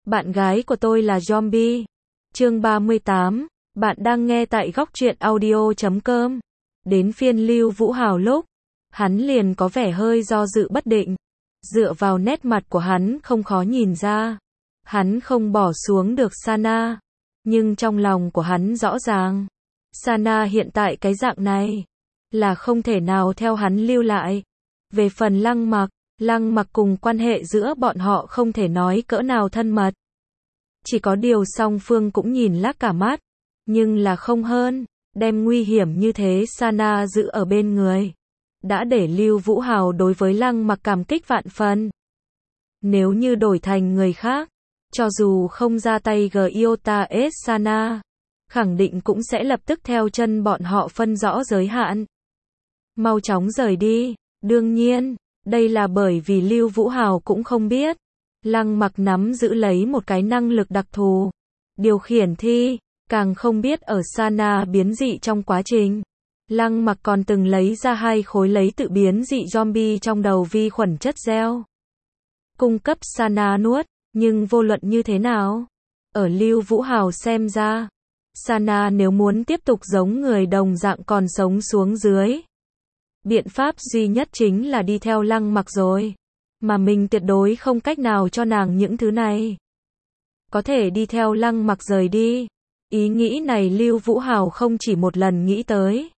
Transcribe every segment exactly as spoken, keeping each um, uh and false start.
Bạn gái của tôi là zombie. Chương ba mươi tám. Bạn đang nghe tại góc truyện audio chấm com. Đến phiên Lưu Vũ Hào lúc, hắn liền có vẻ hơi do dự bất định. Dựa vào nét mặt của hắn không khó nhìn ra. Hắn không bỏ xuống được Sana. Nhưng trong lòng của hắn rõ ràng. Sana hiện tại cái dạng này, là không thể nào theo hắn lưu lại. Về phần Lăng Mặc, Lăng Mặc cùng quan hệ giữa bọn họ không thể nói cỡ nào thân mật. Chỉ có điều song phương cũng nhìn lác cả mắt. Nhưng là không hơn, đem nguy hiểm như thế Sana giữ ở bên người. Đã để Lưu Vũ Hào đối với Lăng Mặc cảm kích vạn phần. Nếu như đổi thành người khác, cho dù không ra tay Gyota S Sana, khẳng định cũng sẽ lập tức theo chân bọn họ phân rõ giới hạn. Mau chóng rời đi. Đương nhiên, đây là bởi vì Lưu Vũ Hào cũng không biết. Lăng Mặc nắm giữ lấy một cái năng lực đặc thù. Điều khiển thi, càng không biết ở Sana biến dị trong quá trình. Lăng Mặc còn từng lấy ra hai khối lấy tự biến dị zombie trong đầu vi khuẩn chất gieo. Cung cấp Sana nuốt, nhưng vô luận như thế nào? Ở Lưu Vũ Hào xem ra, Sana nếu muốn tiếp tục giống người đồng dạng còn sống xuống dưới. Biện pháp duy nhất chính là đi theo Lăng Mặc rồi. Mà mình tuyệt đối không cách nào cho nàng những thứ này. Có thể đi theo Lăng Mặc rời đi. Ý nghĩ này Lưu Vũ Hào không chỉ một lần nghĩ tới.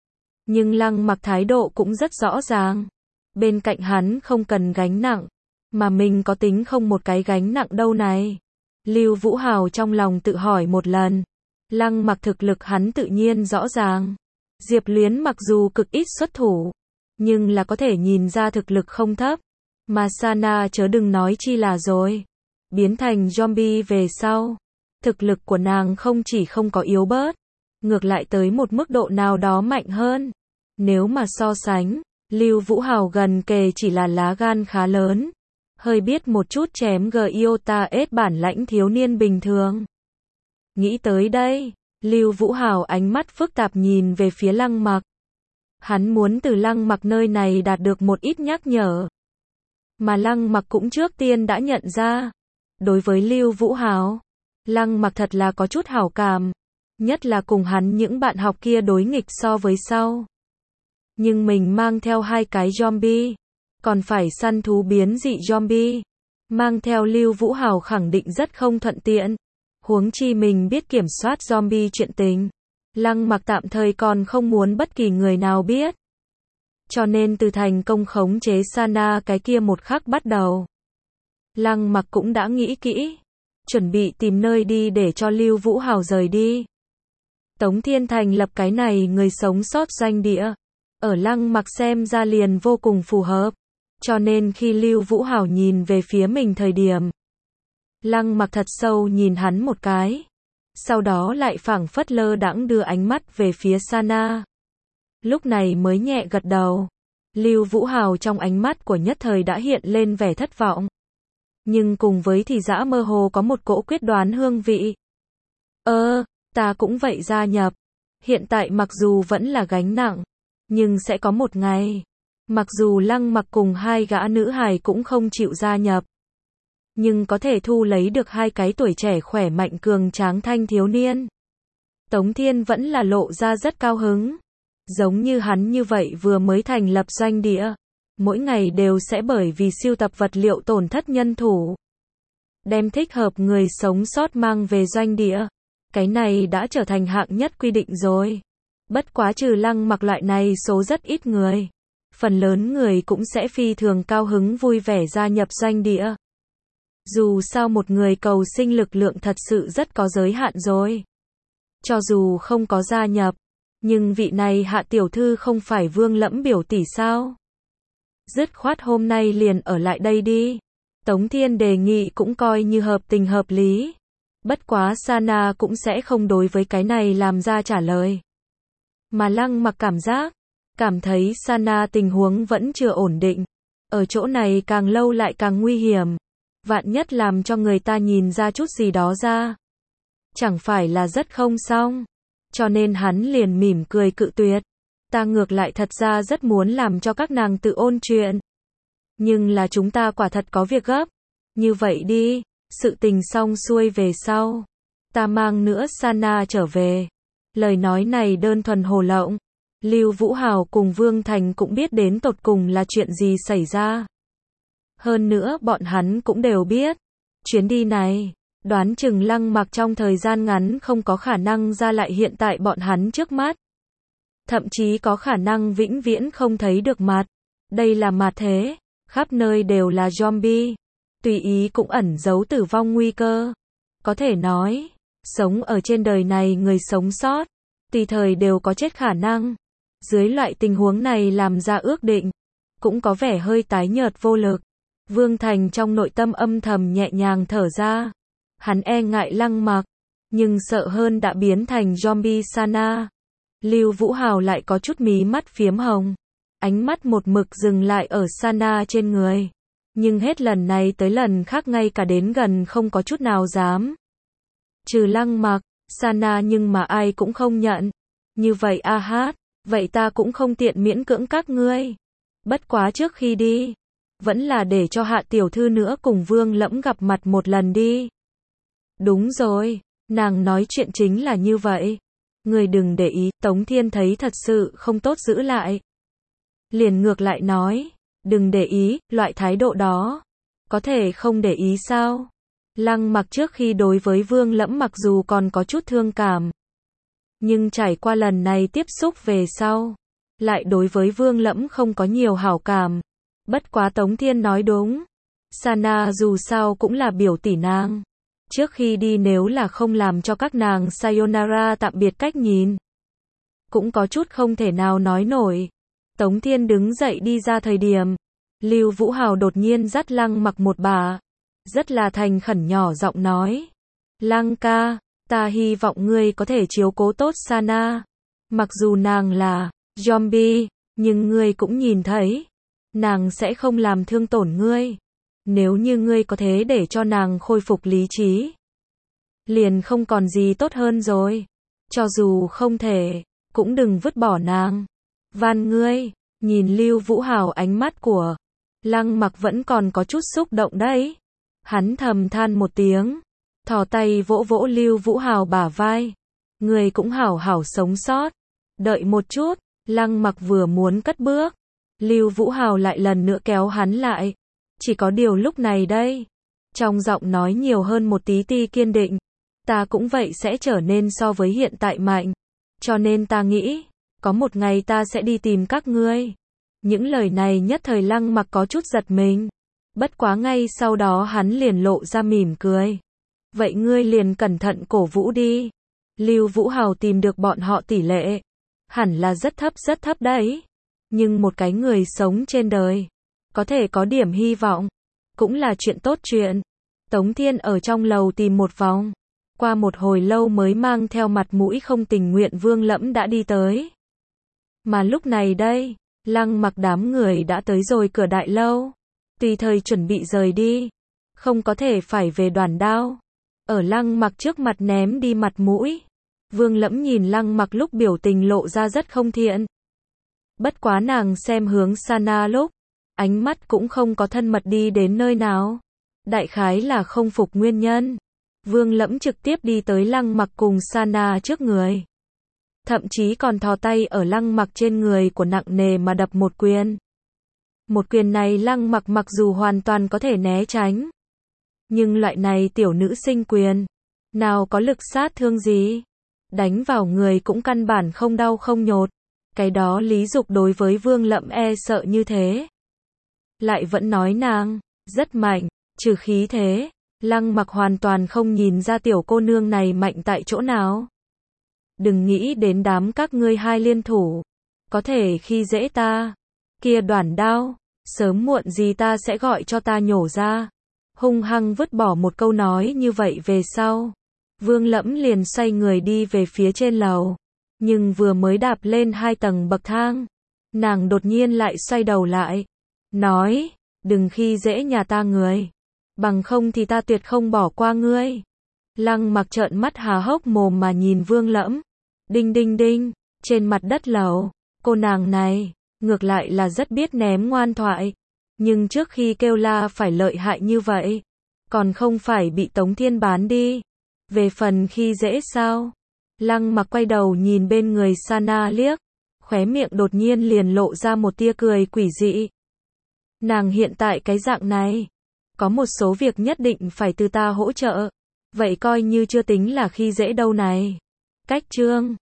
Nhưng Lăng Mặc thái độ cũng rất rõ ràng. Bên cạnh hắn không cần gánh nặng. Mà mình có tính không một cái gánh nặng đâu này. Lưu Vũ Hào trong lòng tự hỏi một lần. Lăng Mặc thực lực hắn tự nhiên rõ ràng. Diệp Luyến mặc dù cực ít xuất thủ, nhưng là có thể nhìn ra thực lực không thấp. Mà Sana chớ đừng nói chi là rồi. Biến thành zombie về sau, thực lực của nàng không chỉ không có yếu bớt, ngược lại tới một mức độ nào đó mạnh hơn. Nếu mà so sánh, Lưu Vũ Hào gần kề chỉ là lá gan khá lớn. Hơi biết một chút chém Gyota S bản lãnh thiếu niên bình thường. Nghĩ tới đây, Lưu Vũ Hào ánh mắt phức tạp nhìn về phía Lăng Mặc. Hắn muốn từ Lăng Mặc nơi này đạt được một ít nhắc nhở. Mà Lăng Mặc cũng trước tiên đã nhận ra. Đối với Lưu Vũ Hào, Lăng Mặc thật là có chút hảo cảm. Nhất là cùng hắn những bạn học kia đối nghịch so với sau. Nhưng mình mang theo hai cái zombie, còn phải săn thú biến dị zombie. Mang theo Lưu Vũ Hào khẳng định rất không thuận tiện. Huống chi mình biết kiểm soát zombie chuyện tình. Lăng Mặc tạm thời còn không muốn bất kỳ người nào biết. Cho nên từ thành công khống chế Sana cái kia một khắc bắt đầu, Lăng Mặc cũng đã nghĩ kỹ, chuẩn bị tìm nơi đi để cho Lưu Vũ Hào rời đi. Tống Thiên thành lập cái này người sống sót doanh địa, ở Lăng Mặc xem ra liền vô cùng phù hợp. Cho nên khi Lưu Vũ Hào nhìn về phía mình thời điểm, Lăng Mặc thật sâu nhìn hắn một cái, sau đó lại phảng phất lơ đãng đưa ánh mắt về phía Sana. Lúc này mới nhẹ gật đầu. Lưu Vũ Hào trong ánh mắt của nhất thời đã hiện lên vẻ thất vọng. Nhưng cùng với thì dã mơ hồ có một cỗ quyết đoán hương vị. Ơ, ta cũng vậy gia nhập. Hiện tại mặc dù vẫn là gánh nặng, nhưng sẽ có một ngày, mặc dù Lăng Mặc cùng hai gã nữ hài cũng không chịu gia nhập, nhưng có thể thu lấy được hai cái tuổi trẻ khỏe mạnh cường tráng thanh thiếu niên. Tống Thiên vẫn là lộ ra rất cao hứng. Giống như hắn như vậy vừa mới thành lập doanh địa, mỗi ngày đều sẽ bởi vì sưu tập vật liệu tổn thất nhân thủ. Đem thích hợp người sống sót mang về doanh địa. Cái này đã trở thành hạng nhất quy định rồi. Bất quá trừ Lăng Mặc loại này số rất ít người. Phần lớn người cũng sẽ phi thường cao hứng vui vẻ gia nhập doanh địa. Dù sao một người cầu sinh lực lượng thật sự rất có giới hạn rồi. Cho dù không có gia nhập, nhưng vị này Hạ tiểu thư không phải Vương Lẫm biểu tỷ sao? Dứt khoát hôm nay liền ở lại đây đi. Tống Thiên đề nghị cũng coi như hợp tình hợp lý. Bất quá Sana cũng sẽ không đối với cái này làm ra trả lời. Mà Lăng Mặc cảm giác, cảm thấy Sana tình huống vẫn chưa ổn định. Ở chỗ này càng lâu lại càng nguy hiểm. Vạn nhất làm cho người ta nhìn ra chút gì đó ra, chẳng phải là rất không xong. Cho nên hắn liền mỉm cười cự tuyệt. Ta ngược lại thật ra rất muốn làm cho các nàng tự ôn chuyện. Nhưng là chúng ta quả thật có việc gấp. Như vậy đi, sự tình xong xuôi về sau, ta mang nữa Sana trở về. Lời nói này đơn thuần hồ lộng. Lưu Vũ Hào cùng Vương Thành cũng biết đến tột cùng là chuyện gì xảy ra. Hơn nữa bọn hắn cũng đều biết, chuyến đi này, đoán chừng Lăng Mặc trong thời gian ngắn không có khả năng ra lại hiện tại bọn hắn trước mắt. Thậm chí có khả năng vĩnh viễn không thấy được mặt. Đây là ma thế, khắp nơi đều là zombie, tùy ý cũng ẩn giấu tử vong nguy cơ. Có thể nói, sống ở trên đời này người sống sót, tùy thời đều có chết khả năng. Dưới loại tình huống này làm ra ước định, cũng có vẻ hơi tái nhợt vô lực. Vương Thành trong nội tâm âm thầm nhẹ nhàng thở ra. Hắn e ngại Lăng Mặc, nhưng sợ hơn đã biến thành zombie Sana. Lưu Vũ Hào lại có chút mí mắt phiếm hồng. Ánh mắt một mực dừng lại ở Sana trên người. Nhưng hết lần này tới lần khác ngay cả đến gần không có chút nào dám. Trừ Lăng Mặc, Sana nhưng mà ai cũng không nhận. Như vậy a hát, vậy ta cũng không tiện miễn cưỡng các ngươi. Bất quá trước khi đi, vẫn là để cho Hạ tiểu thư nữa cùng Vương Lẫm gặp mặt một lần đi. Đúng rồi, nàng nói chuyện chính là như vậy. Người đừng để ý, Tống Thiên thấy thật sự không tốt giữ lại. Liền ngược lại nói, đừng để ý, loại thái độ đó. Có thể không để ý sao? Lăng Mặc trước khi đối với Vương Lẫm mặc dù còn có chút thương cảm. Nhưng trải qua lần này tiếp xúc về sau, lại đối với Vương Lẫm không có nhiều hảo cảm. Bất quá Tống Thiên nói đúng. Sana dù sao cũng là biểu tỷ nàng. Trước khi đi nếu là không làm cho các nàng sayonara tạm biệt cách nhìn, cũng có chút không thể nào nói nổi. Tống Thiên đứng dậy đi ra thời điểm, Lưu Vũ Hào đột nhiên dắt Lăng Mặc một bà, rất là thành khẩn nhỏ giọng nói. Lăng ca, ta hy vọng ngươi có thể chiếu cố tốt Sana. Mặc dù nàng là zombie, nhưng ngươi cũng nhìn thấy, nàng sẽ không làm thương tổn ngươi. Nếu như ngươi có thể để cho nàng khôi phục lý trí, liền không còn gì tốt hơn rồi. Cho dù không thể, cũng đừng vứt bỏ nàng. Van ngươi, nhìn Lưu Vũ Hào ánh mắt của Lăng Mặc vẫn còn có chút xúc động đấy. Hắn thầm than một tiếng, thò tay vỗ vỗ Lưu Vũ Hào bả vai. Ngươi cũng hảo hảo sống sót. Đợi một chút, Lăng Mặc vừa muốn cất bước, Lưu Vũ Hào lại lần nữa kéo hắn lại. Chỉ có điều lúc này đây, trong giọng nói nhiều hơn một tí ti kiên định. Ta cũng vậy sẽ trở nên so với hiện tại mạnh. Cho nên ta nghĩ, có một ngày ta sẽ đi tìm các ngươi. Những lời này nhất thời Lăng Mặc có chút giật mình. Bất quá ngay sau đó hắn liền lộ ra mỉm cười. Vậy ngươi liền cẩn thận cổ vũ đi. Lưu Vũ Hào tìm được bọn họ tỷ lệ hẳn là rất thấp rất thấp đấy. Nhưng một cái người sống trên đời, có thể có điểm hy vọng, cũng là chuyện tốt chuyện. Tống Thiên ở trong lầu tìm một vòng. Qua một hồi lâu mới mang theo mặt mũi không tình nguyện Vương Lẫm đã đi tới. Mà lúc này đây, Lăng Mặc đám người đã tới rồi cửa đại lâu. Tùy thời chuẩn bị rời đi. Không có thể phải về Đoàn Đao. Ở Lăng Mặc trước mặt ném đi mặt mũi. Vương Lẫm nhìn Lăng Mặc lúc biểu tình lộ ra rất không thiện. Bất quá nàng xem hướng Sana lúc, ánh mắt cũng không có thân mật đi đến nơi nào. Đại khái là không phục nguyên nhân. Vương Lẫm trực tiếp đi tới Lăng Mặc cùng Sana trước người. Thậm chí còn thò tay ở Lăng Mặc trên người của nặng nề mà đập một quyền. Một quyền này Lăng Mặc mặc dù hoàn toàn có thể né tránh. Nhưng loại này tiểu nữ sinh quyền, nào có lực sát thương gì. Đánh vào người cũng căn bản không đau không nhột. Cái đó Lý Dục đối với Vương Lẫm e sợ như thế. Lại vẫn nói nàng rất mạnh, trừ khí thế. Lăng Mặc hoàn toàn không nhìn ra tiểu cô nương này mạnh tại chỗ nào. Đừng nghĩ đến đám các ngươi hai liên thủ, có thể khi dễ ta. Kia Đoàn Đao, sớm muộn gì ta sẽ gọi cho ta nhổ ra. Hung hăng vứt bỏ một câu nói như vậy về sau. Vương Lẫm liền xoay người đi về phía trên lầu. Nhưng vừa mới đạp lên hai tầng bậc thang, nàng đột nhiên lại xoay đầu lại. Nói, đừng khi dễ nhà ta người. Bằng không thì ta tuyệt không bỏ qua ngươi. Lăng Mặc trợn mắt há hốc mồm mà nhìn Vương Lẫm. Đinh đinh đinh, trên mặt đất lầu, cô nàng này, ngược lại là rất biết ném ngoan thoại. Nhưng trước khi kêu la phải lợi hại như vậy, Còn không phải bị Tống Thiên bán đi. Về phần khi dễ sao? Lăng Mặc quay đầu nhìn bên người Sana liếc, khóe miệng đột nhiên liền lộ ra một tia cười quỷ dị. Nàng hiện tại cái dạng này, có một số việc nhất định phải từ ta hỗ trợ, vậy coi như chưa tính là khi dễ đâu này. Cách chương